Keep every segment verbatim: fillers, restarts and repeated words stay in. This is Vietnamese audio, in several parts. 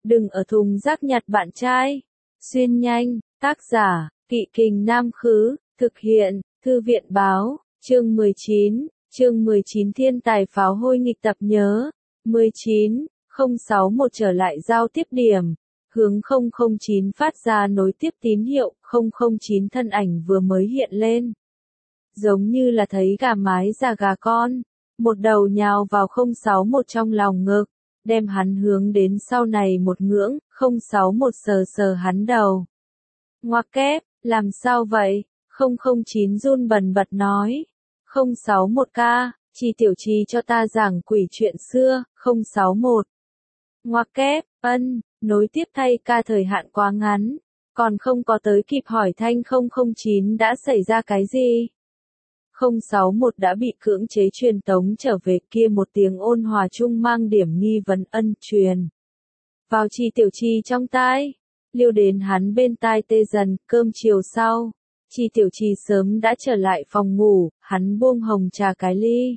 đừng ở thùng rác nhặt bạn trai. Xuyên nhanh, tác giả, Kỵ Kình Nam Khứ, thực hiện, Thư viện Báo, chương mười chín, chương mười chín Thiên tài pháo hôi nghịch tập nhớ, mười chín, không sáu một trở lại giao tiếp điểm, hướng không không chín phát ra nối tiếp tín hiệu, không không chín thân ảnh vừa mới hiện lên. Giống như là thấy gà mái già gà con, một đầu nhào vào không sáu một trong lòng ngực, đem hắn hướng đến sau này một ngưỡng, không sáu một sờ sờ hắn đầu. Ngoặc kép, làm sao vậy? không không chín run bần bật nói. không sáu một ca, Chi tiểu Chi cho ta giảng quỷ chuyện xưa, không sáu một. Ngoặc kép, ân, nối tiếp thay ca thời hạn quá ngắn, còn không có tới kịp hỏi thanh không không chín đã xảy ra cái gì. không sáu một đã bị cưỡng chế truyền tống trở về, kia một tiếng ôn hòa chung mang điểm nghi vấn ân truyền vào Chi tiểu Chi trong tai, liêu đến hắn bên tai tê dần. Cơm chiều sau, Chi tiểu Chi sớm đã trở lại phòng ngủ, hắn buông hồng trà cái ly.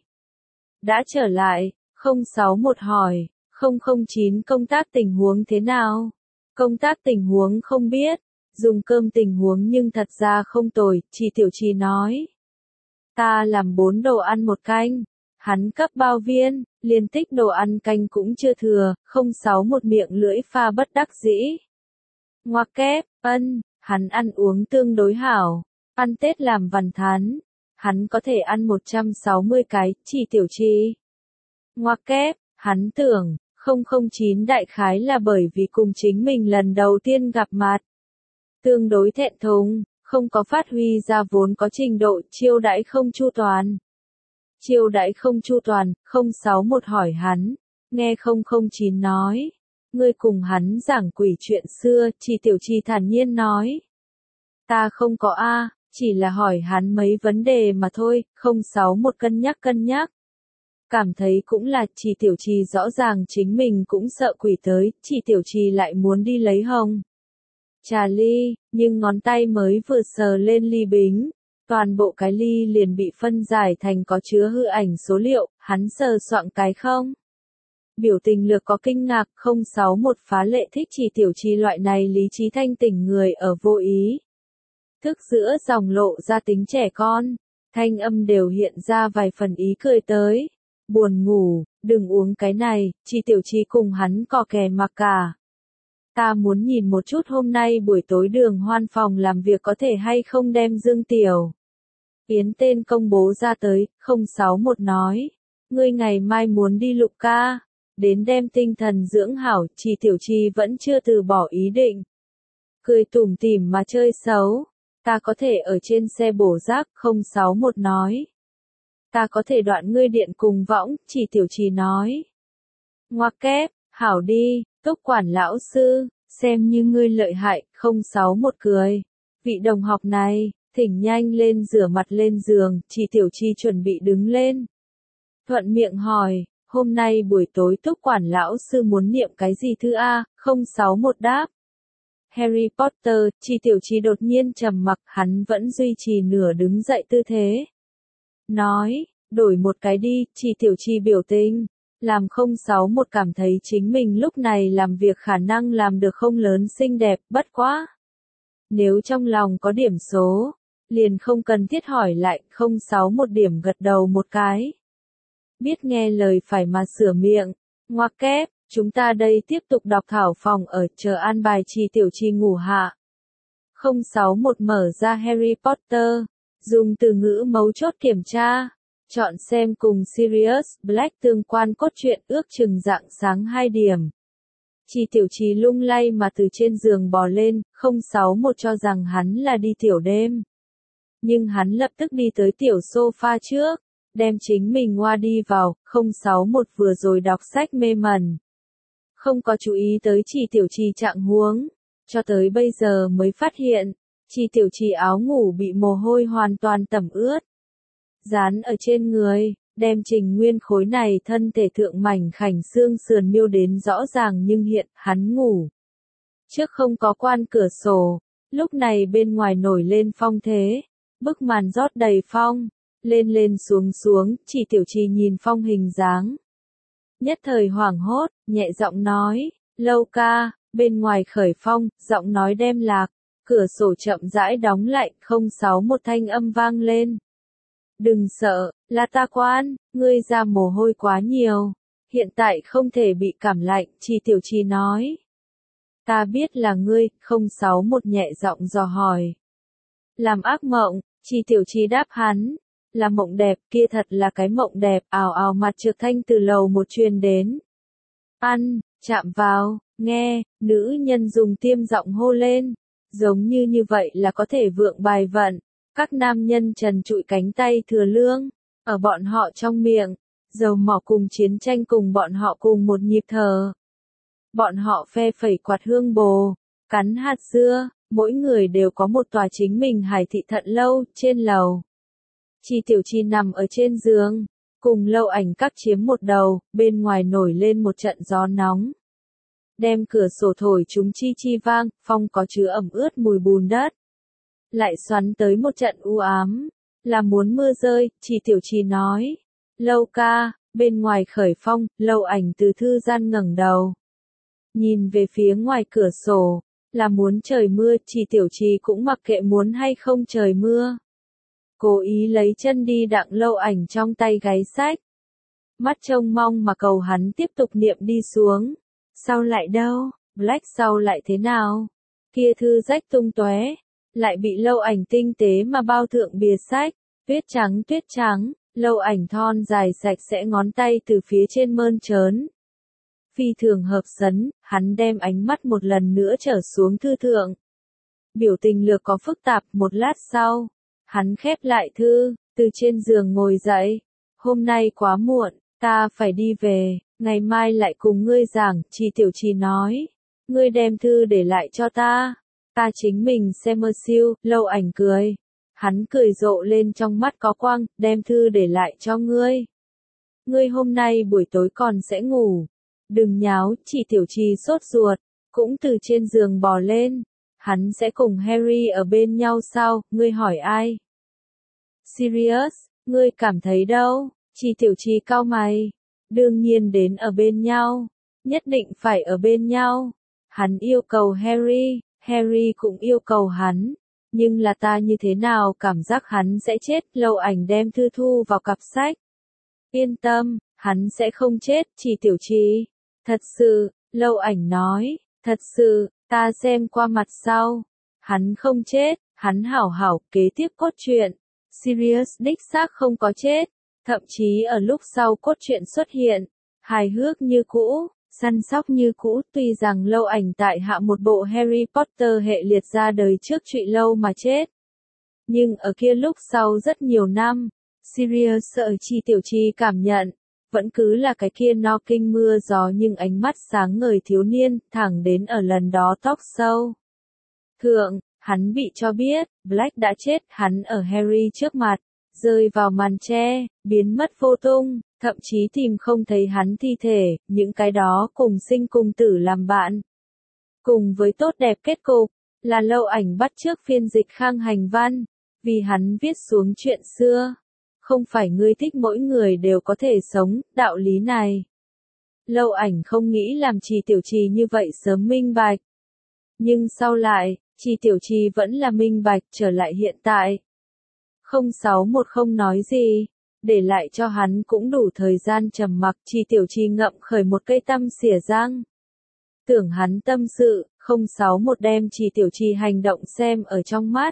Đã trở lại, không sáu một hỏi, không không chín công tác tình huống thế nào? Công tác tình huống không biết, dùng cơm tình huống nhưng thật ra không tồi, Chi tiểu Chi nói. Ta làm bốn đồ ăn một canh, hắn cấp bao viên, liên tích đồ ăn canh cũng chưa thừa, không sáu một miệng lưỡi pha bất đắc dĩ. Ngoặc kép, ân, hắn ăn uống tương đối hảo, ăn Tết làm vằn thán, hắn có thể ăn một trăm sáu mươi cái, Chi tiểu Chi. Ngoặc kép, hắn tưởng, không không chín đại khái là bởi vì cùng chính mình lần đầu tiên gặp mặt. Tương đối thẹn thùng, không có phát huy ra vốn có trình độ, chiêu đãi không chu toàn. Chiêu đãi không chu toàn, không sáu một hỏi hắn, nghe không không chín nói. Ngươi cùng hắn giảng quỷ chuyện xưa, Chi tiểu Chi thản nhiên nói. Ta không có a, chỉ là hỏi hắn mấy vấn đề mà thôi, không sáu một cân nhắc cân nhắc. Cảm thấy cũng là, Chi tiểu Chi rõ ràng chính mình cũng sợ quỷ tới, Chi tiểu Chi lại muốn đi lấy hồng trà ly, nhưng ngón tay mới vừa sờ lên ly bính, toàn bộ cái ly liền bị phân giải thành có chứa hư ảnh số liệu, hắn sờ soạng cái không. Biểu tình lược có kinh ngạc, không sáu một phá lệ thích Chi tiểu Chi loại này lý trí thanh tỉnh người ở vô ý thức giữa dòng lộ ra tính trẻ con, thanh âm đều hiện ra vài phần ý cười tới. Buồn ngủ, đừng uống cái này, Chi tiểu Chi cùng hắn cò kè mặc cả. Ta muốn nhìn một chút hôm nay buổi tối Đường Hoan phòng làm việc có thể hay không đem Dương Tiểu Yến tên công bố ra tới, không sáu một nói. Ngươi ngày mai muốn đi lục ca, đến đem tinh thần dưỡng hảo, Chi tiểu Chi vẫn chưa từ bỏ ý định. Cười tủm tỉm mà chơi xấu, ta có thể ở trên xe bổ rác, không sáu một nói. Ta có thể đoạn ngươi điện cùng võng, Chi tiểu Chi nói. Ngoặc kép, hảo đi, Túc quản lão sư, xem như ngươi lợi hại, không sáu một cười. Vị đồng học này, thỉnh nhanh lên rửa mặt lên giường, Chi tiểu Chi chuẩn bị đứng lên. Thuận miệng hỏi, hôm nay buổi tối Túc quản lão sư muốn niệm cái gì thư A, không sáu một đáp. Harry Potter, Chi tiểu Chi đột nhiên trầm mặc, hắn vẫn duy trì nửa đứng dậy tư thế. Nói, đổi một cái đi, Chi tiểu Chi biểu tình, làm không sáu một cảm thấy chính mình lúc này làm việc khả năng làm được không lớn xinh đẹp, bất quá. Nếu trong lòng có điểm số, liền không cần thiết hỏi lại, không sáu một điểm gật đầu một cái. Biết nghe lời phải mà sửa miệng, ngoặc kép, chúng ta đây tiếp tục đọc thảo phòng ở, chờ an bài Chi tiểu Chi ngủ hạ. không sáu một mở ra Harry Potter, dùng từ ngữ mấu chốt kiểm tra, chọn xem cùng Sirius Black tương quan cốt truyện, ước chừng rạng sáng hai điểm. Chi tiểu Chi lung lay mà từ trên giường bò lên, không sáu một cho rằng hắn là đi tiểu đêm. Nhưng hắn lập tức đi tới tiểu sofa trước, đem chính mình ngoa đi vào, không sáu một vừa rồi đọc sách mê mẩn. Không có chú ý tới Chi tiểu Chi trạng huống, cho tới bây giờ mới phát hiện, Chi tiểu Chi áo ngủ bị mồ hôi hoàn toàn tẩm ướt. Dán ở trên người, đem Trình Nguyên khối này thân thể thượng mảnh khảnh xương sườn miêu đến rõ ràng nhưng hiện, hắn ngủ. Trước không có quan cửa sổ, lúc này bên ngoài nổi lên phong thế, bức màn rót đầy phong, lên lên xuống xuống, Chi tiểu Chi nhìn phong hình dáng. Nhất thời hoảng hốt, nhẹ giọng nói, Lâu ca, bên ngoài khởi phong, giọng nói đem lạc, cửa sổ chậm rãi đóng lại, không sáu một thanh âm vang lên. Đừng sợ, là ta Quan, ngươi ra mồ hôi quá nhiều, hiện tại không thể bị cảm lạnh, Trì Tiểu Trì nói. Ta biết là ngươi, không sáu một nhẹ giọng dò hỏi. Làm ác mộng, Trì Tiểu Trì đáp hắn, là mộng đẹp, kia thật là cái mộng đẹp, ào ào mặt trược thanh từ lầu một truyền đến. Ăn, chạm vào, nghe, nữ nhân dùng tiêm giọng hô lên, giống như như vậy là có thể vượng bài vận. Các nam nhân trần trụi cánh tay thừa lương, ở bọn họ trong miệng, dầu mỏ cùng chiến tranh cùng bọn họ cùng một nhịp thở. Bọn họ phe phẩy quạt hương bồ, cắn hạt dưa, mỗi người đều có một tòa chính mình hải thị thận lâu, trên lầu. Trì Tiểu Trì nằm ở trên giường, cùng Lâu Ảnh các chiếm một đầu, bên ngoài nổi lên một trận gió nóng. Đem cửa sổ thổi chúng chi chi vang, phong có chứa ẩm ướt mùi bùn đất. Lại xoắn tới một trận u ám, là muốn mưa rơi, Trì Tiểu Trì nói. Lâu ca, bên ngoài khởi phong, Lâu Ảnh từ thư gian ngẩng đầu. Nhìn về phía ngoài cửa sổ, là muốn trời mưa, Trì Tiểu Trì cũng mặc kệ muốn hay không trời mưa. Cố ý lấy chân đi đặng Lâu Ảnh trong tay gáy sách. Mắt trông mong mà cầu hắn tiếp tục niệm đi xuống. Sau lại đâu, Black sau lại thế nào? Kia thư rách tung tóe, lại bị Lâu Ảnh tinh tế mà bao thượng bìa sách, tuyết trắng tuyết trắng, Lâu Ảnh thon dài sạch sẽ ngón tay từ phía trên mơn trớn. Phi thường hợp sấn, hắn đem ánh mắt một lần nữa trở xuống thư thượng. Biểu tình lược có phức tạp, một lát sau, hắn khép lại thư, từ trên giường ngồi dậy. Hôm nay quá muộn, ta phải đi về, ngày mai lại cùng ngươi giảng, Trì Tiểu Trì nói. Ngươi đem thư để lại cho ta. Ta chính mình xem mơ siêu, Lâu Ảnh cười. Hắn cười rộ lên trong mắt có quang, đem thư để lại cho ngươi. Ngươi hôm nay buổi tối còn sẽ ngủ. Đừng nháo, Trì Tiểu Trì sốt ruột, cũng từ trên giường bò lên. Hắn sẽ cùng Harry ở bên nhau sao, ngươi hỏi ai? Sirius, ngươi cảm thấy đâu? Trì Tiểu Trì cau mày. Đương nhiên đến ở bên nhau. Nhất định phải ở bên nhau. Hắn yêu cầu Harry, Harry cũng yêu cầu hắn. Nhưng là ta như thế nào cảm giác hắn sẽ chết, Lâu Ảnh đem thư thu vào cặp sách. Yên tâm, hắn sẽ không chết, Trì Tiểu Trì. Thật sự, Lâu Ảnh nói, thật sự, ta xem qua mặt sau. Hắn không chết, hắn hảo hảo kế tiếp cốt truyện. Sirius đích xác không có chết, thậm chí ở lúc sau cốt truyện xuất hiện, hài hước như cũ, săn sóc như cũ, tuy rằng Lâu Ảnh tại hạ một bộ Harry Potter hệ liệt ra đời trước trụy lâu mà chết. Nhưng ở kia lúc sau rất nhiều năm, Sirius sợ Trì Tiểu Trì cảm nhận, vẫn cứ là cái kia no kinh mưa gió nhưng ánh mắt sáng ngời thiếu niên, thẳng đến ở lần đó talk show. Thượng, hắn bị cho biết, Black đã chết, hắn ở Harry trước mặt, rơi vào màn tre, biến mất vô tung, thậm chí tìm không thấy hắn thi thể, những cái đó cùng sinh cùng tử làm bạn. Cùng với tốt đẹp kết cục, là Lâu Ảnh bắt chước phiên dịch Khang Hành Văn, vì hắn viết xuống chuyện xưa. Không phải ngươi thích mỗi người đều có thể sống, đạo lý này. Lâu Ảnh không nghĩ làm Trì Tiểu Trì như vậy sớm minh bạch. Nhưng sau lại, Trì Tiểu Trì vẫn là minh bạch trở lại hiện tại. không sáu một không nói gì, để lại cho hắn cũng đủ thời gian trầm mặc, Trì Tiểu Trì ngậm khởi một cây tăm xỉa răng. Tưởng hắn tâm sự, không sáu một đem Trì Tiểu Trì hành động xem ở trong mắt.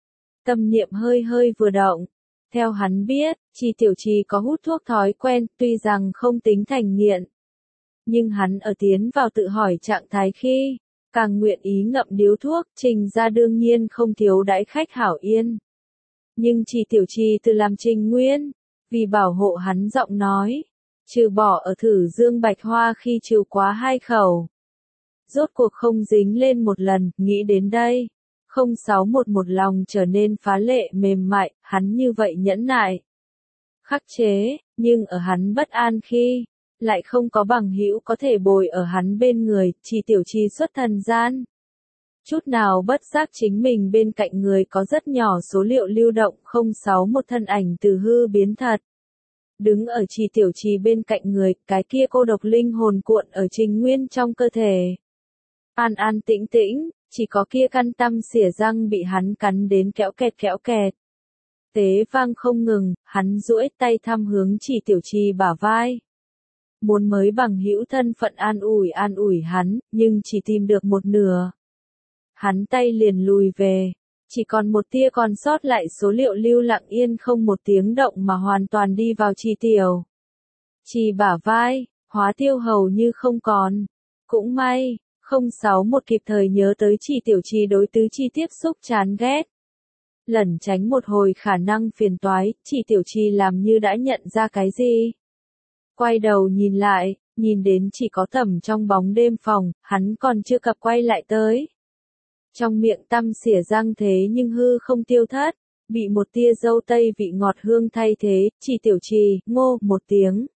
Tâm niệm hơi hơi vừa động. Theo hắn biết, Trì Tiểu Trì có hút thuốc thói quen, tuy rằng không tính thành nghiện. Nhưng hắn ở tiến vào tự hỏi trạng thái khi, càng nguyện ý ngậm điếu thuốc, Trình ra đương nhiên không thiếu đãi khách hảo yên. Nhưng Trì Tiểu Trì từ làm Trình Nguyên, vì bảo hộ hắn giọng nói, trừ bỏ ở thử dương bạch hoa khi trừ quá hai khẩu. Rốt cuộc không dính lên một lần, nghĩ đến đây. không sáu một một lòng trở nên phá lệ mềm mại, hắn như vậy nhẫn nại. Khắc chế, nhưng ở hắn bất an khi, lại không có bằng hữu có thể bồi ở hắn bên người, Trì Tiểu Trì xuất thần gian. Chút nào bất giác chính mình bên cạnh người có rất nhỏ số liệu lưu động, không sáu một thân ảnh từ hư biến thật. đứng ở Trì Tiểu Trì bên cạnh người, cái kia cô độc linh hồn cuộn ở Trình Nguyên trong cơ thể. An an tĩnh tĩnh, chỉ có kia căn tăm xỉa răng bị hắn cắn đến kéo kẹt kéo kẹt. Tế vang không ngừng, hắn duỗi tay thăm hướng Trì Tiểu Trì bả vai. Muốn mới bằng hữu thân phận an ủi an ủi hắn, nhưng chỉ tìm được một nửa. Hắn tay liền lùi về, chỉ còn một tia còn sót lại số liệu lưu lặng yên không một tiếng động mà hoàn toàn đi vào Trì Tiểu Trì bả vai, hóa tiêu hầu như không còn. Cũng may, không sáu một kịp thời nhớ tới Trì Tiểu Trì đối tứ chi tiếp xúc chán ghét. Lẩn tránh một hồi khả năng phiền toái, Trì Tiểu Trì làm như đã nhận ra cái gì. Quay đầu nhìn lại, nhìn đến chỉ có Thẩm trong bóng đêm phòng, hắn còn chưa cập quay lại tới. Trong miệng tăm xỉa răng thế nhưng hư không tiêu thất, bị một tia dâu tây vị ngọt hương thay thế, Trì Tiểu Trì, ngô, một tiếng.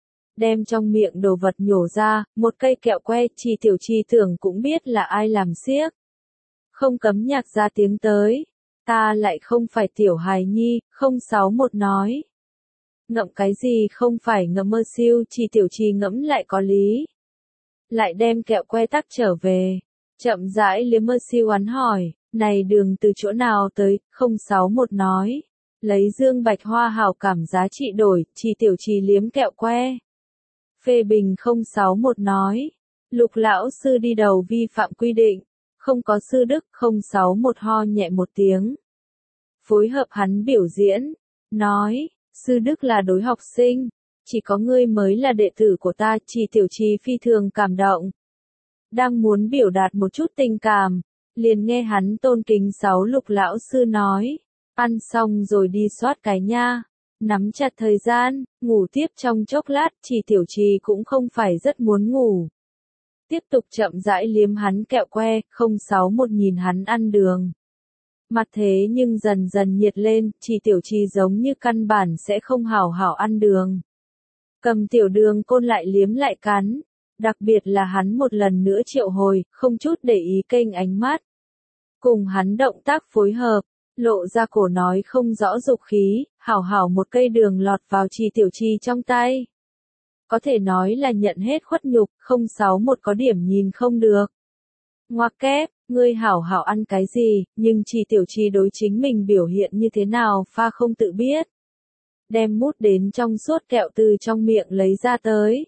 Đem trong miệng đồ vật nhổ ra, một cây kẹo que, Trì Tiểu Trì tưởng cũng biết là ai làm xiếc. Không cấm nhạc ra tiếng tới, ta lại không phải tiểu hài nhi, không sáu một nói. Ngậm cái gì không phải ngậm mơ siêu, Trì Tiểu Trì ngẫm lại có lý. Lại đem kẹo que tắc trở về, chậm rãi liếm mơ siêu hắn hỏi, này đường từ chỗ nào tới, không sáu một nói. Lấy dương bạch hoa hảo cảm giá trị đổi, Trì Tiểu Trì liếm kẹo que. Phê bình không sáu một nói, Lục lão sư đi đầu vi phạm quy định, không có sư đức, không sáu một ho nhẹ một tiếng. Phối hợp hắn biểu diễn, nói, sư đức là đối học sinh, chỉ có ngươi mới là đệ tử của ta, Trì Tiểu Trì phi thường cảm động. Đang muốn biểu đạt một chút tình cảm, liền nghe hắn tôn kính sáu Lục lão sư nói, ăn xong rồi đi soát cái nha. Nắm chặt thời gian, ngủ tiếp trong chốc lát, Trì Tiểu Trì cũng không phải rất muốn ngủ. Tiếp tục chậm rãi liếm hắn kẹo que, không sáu một nhìn hắn ăn đường. Mặt thế nhưng dần dần nhiệt lên, Trì Tiểu Trì giống như căn bản sẽ không hảo hảo ăn đường. Cầm tiểu đường côn lại liếm lại cắn, đặc biệt là hắn một lần nữa triệu hồi, không chút để ý kênh ánh mắt. Cùng hắn động tác phối hợp. Lộ ra cổ nói không rõ dục khí, hảo hảo một cây đường lọt vào Trì Tiểu Trì trong tay. Có thể nói là nhận hết khuất nhục, không sáu một có điểm nhìn không được. Ngoặc kép, ngươi hảo hảo ăn cái gì, nhưng Trì Tiểu Trì đối chính mình biểu hiện như thế nào pha không tự biết. Đem mút đến trong suốt kẹo từ trong miệng lấy ra tới.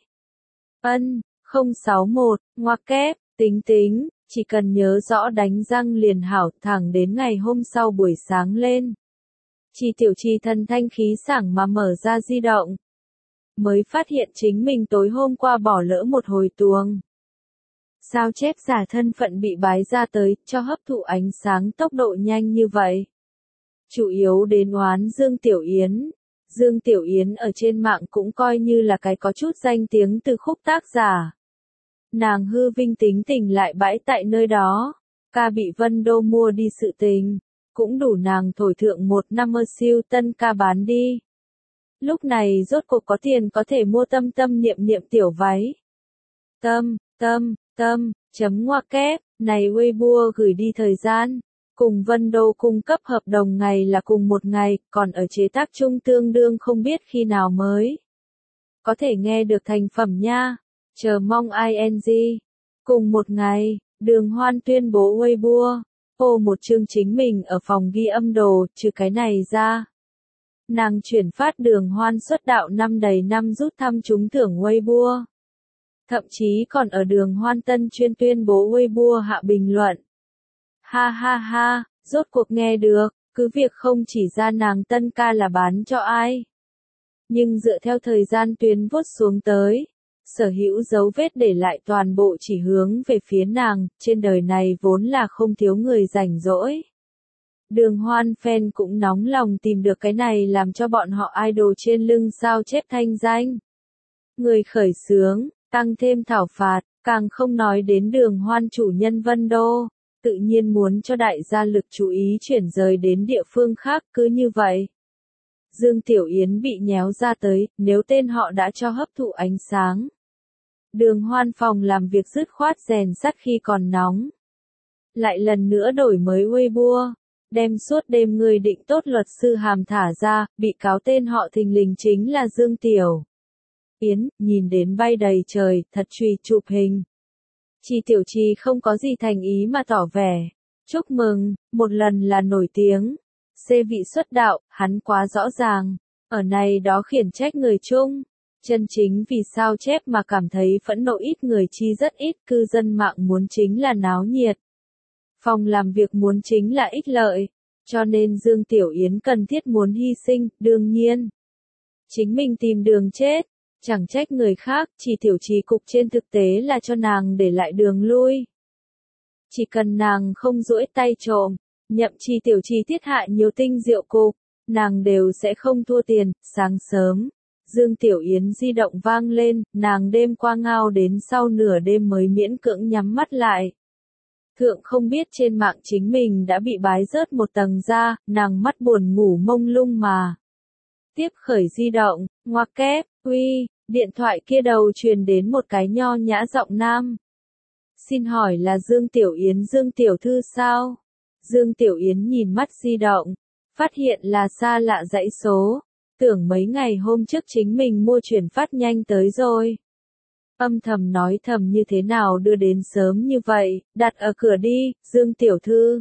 Ân, không sáu một, ngoặc kép, tính tính. Chỉ cần nhớ rõ đánh răng liền hảo, thẳng đến ngày hôm sau buổi sáng lên. Trì Tiểu Trì thần thanh khí sảng mà mở ra di động. Mới phát hiện chính mình tối hôm qua bỏ lỡ một hồi tuồng. Sao chép giả thân phận bị bái ra tới, cho hấp thụ ánh sáng tốc độ nhanh như vậy. Chủ yếu đến oán Dương Tiểu Yến. Dương Tiểu Yến ở trên mạng cũng coi như là cái có chút danh tiếng từ khúc tác giả. Nàng hư vinh tính tình lại bãi tại nơi đó, ca bị Vân Đô mua đi sự tình, cũng đủ nàng thổi thượng một năm mơ siêu tân ca bán đi. Lúc này rốt cuộc có tiền có thể mua tâm tâm niệm niệm tiểu váy. Tâm, tâm, tâm, chấm ngoặc kép, này Weibo gửi đi thời gian, cùng Vân Đô cung cấp hợp đồng ngày là cùng một ngày, còn ở chế tác chung tương đương không biết khi nào mới. Có thể nghe được thành phẩm nha. Chờ mong ing. Cùng một ngày, Đường Hoan tuyên bố Weibo, phô một chương chính mình ở phòng ghi âm đồ, trừ cái này ra. Nàng chuyển phát Đường Hoan xuất đạo năm đầy năm rút thăm trúng thưởng Weibo. Thậm chí còn ở Đường Hoan tân chuyên tuyên bố Weibo hạ bình luận. Ha ha ha, rốt cuộc nghe được, cứ việc không chỉ ra nàng tân ca là bán cho ai. Nhưng dựa theo thời gian tuyến vuốt xuống tới. Sở hữu dấu vết để lại toàn bộ chỉ hướng về phía nàng, trên đời này vốn là không thiếu người rảnh rỗi. Đường Hoan fan cũng nóng lòng tìm được cái này làm cho bọn họ idol trên lưng sao chép thanh danh. Người khởi xướng, tăng thêm thảo phạt, càng không nói đến Đường Hoan chủ nhân Vân Đô, tự nhiên muốn cho đại gia lực chú ý chuyển rời đến địa phương khác cứ như vậy. Dương Tiểu Yến bị nhéo ra tới, nếu tên họ đã cho hấp thụ ánh sáng. Đường Hoan phòng làm việc dứt khoát rèn sắt khi còn nóng. Lại lần nữa đổi mới Weibo. đem suốt đêm người định tốt luật sư hàm thả ra, bị cáo tên họ thình lình chính là Dương Tiểu Yến, nhìn đến bay đầy trời, thật truy chụp hình. Chi Tiểu Trì không có gì thành ý mà tỏ vẻ. Chúc mừng, một lần là nổi tiếng. Xê vị xuất đạo, hắn quá rõ ràng. Ở này đó khiển trách người chung. Chân chính vì sao chép mà cảm thấy phẫn nộ ít người chi rất ít, cư dân mạng muốn chính là náo nhiệt. Phòng làm việc muốn chính là ích lợi. Cho nên Dương Tiểu Yến cần thiết muốn hy sinh, đương nhiên. Chính mình tìm đường chết. Chẳng trách người khác, chỉ Tiểu Trì cục trên thực tế là cho nàng để lại đường lui. Chỉ cần nàng không duỗi tay trộm, nhậm chi Tiểu Trì thiết hại nhiều tinh rượu cục, nàng đều sẽ không thua tiền. Sáng sớm, Dương Tiểu Yến di động vang lên, nàng đêm qua ngao đến sau nửa đêm mới miễn cưỡng nhắm mắt lại. Thượng không biết trên mạng chính mình đã bị bái rớt một tầng ra, nàng mắt buồn ngủ mông lung mà. Tiếp khởi di động, ngoặc kép, uy, điện thoại kia đầu truyền đến một cái nho nhã giọng nam. Xin hỏi là Dương Tiểu Yến Dương Tiểu Thư sao? Dương Tiểu Yến nhìn mắt di động, phát hiện là xa lạ dãy số, tưởng mấy ngày hôm trước chính mình mua chuyển phát nhanh tới rồi. Âm thầm nói thầm như thế nào đưa đến sớm như vậy, đặt ở cửa đi, Dương Tiểu Thư.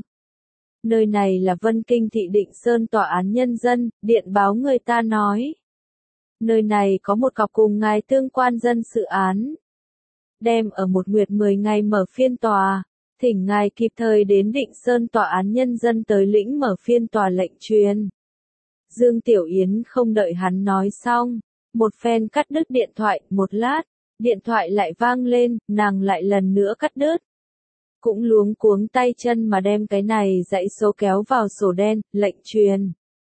Nơi này là Vân Kinh Thị Định Sơn Tòa án Nhân dân, điện báo người ta nói. Nơi này có một cọc cùng ngài tương quan dân sự án. Đem ở một nguyệt mười ngày mở phiên tòa, thỉnh ngài kịp thời đến Định Sơn Tòa án Nhân dân tới lĩnh mở phiên tòa lệnh truyền. Dương Tiểu Yến không đợi hắn nói xong, một phen cắt đứt điện thoại, một lát, điện thoại lại vang lên, nàng lại lần nữa cắt đứt. Cũng luống cuống tay chân mà đem cái này dãy số kéo vào sổ đen, lệnh truyền.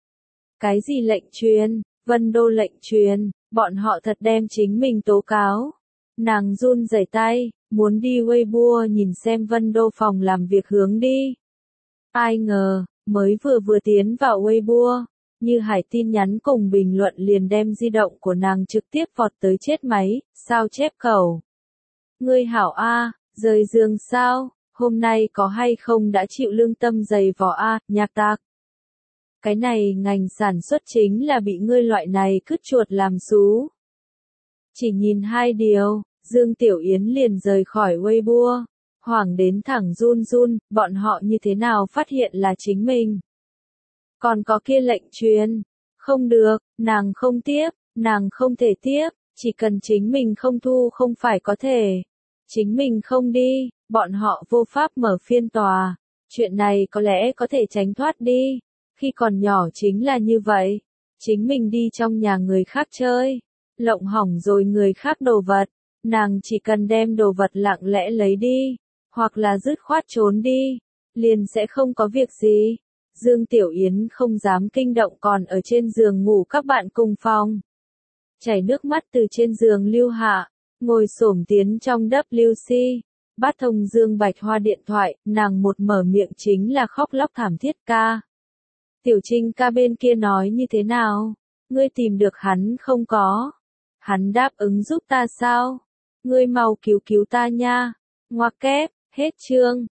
Cái gì lệnh truyền? Vân Đô lệnh truyền, bọn họ thật đem chính mình tố cáo. Nàng run rẩy tay, muốn đi Weibo nhìn xem Vân Đô phòng làm việc hướng đi. Ai ngờ, mới vừa vừa tiến vào Weibo, như hải tin nhắn cùng bình luận liền đem di động của nàng trực tiếp vọt tới chết máy, sao chép cầu. Ngươi hảo A, rời giường sao, hôm nay có hay không đã chịu lương tâm dày vò A, nhạc tạc. Cái này ngành sản xuất chính là bị ngươi loại này cứt chuột làm xú. Chỉ nhìn hai điều, Dương Tiểu Yến liền rời khỏi Weibo, hoảng đến thẳng run run, bọn họ như thế nào phát hiện là chính mình. Còn có kia lệnh truyền, không được, nàng không tiếp, nàng không thể tiếp, chỉ cần chính mình không thu không phải có thể. Chính mình không đi, bọn họ vô pháp mở phiên tòa, chuyện này có lẽ có thể tránh thoát đi. Khi còn nhỏ chính là như vậy, chính mình đi trong nhà người khác chơi, lộng hỏng rồi người khác đồ vật, nàng chỉ cần đem đồ vật lặng lẽ lấy đi, hoặc là dứt khoát trốn đi, liền sẽ không có việc gì. Dương Tiểu Yến không dám kinh động còn ở trên giường ngủ các bạn cùng phòng. Chảy nước mắt từ trên giường lưu hạ, ngồi xổm tiến trong W C, bắt thông Dương Bạch Hoa điện thoại, nàng một mở miệng chính là khóc lóc thảm thiết ca. Tiểu Trinh ca bên kia nói như thế nào? Ngươi tìm được hắn không có? Hắn đáp ứng giúp ta sao? Ngươi mau cứu cứu ta nha. Ngoặc kép, hết chương.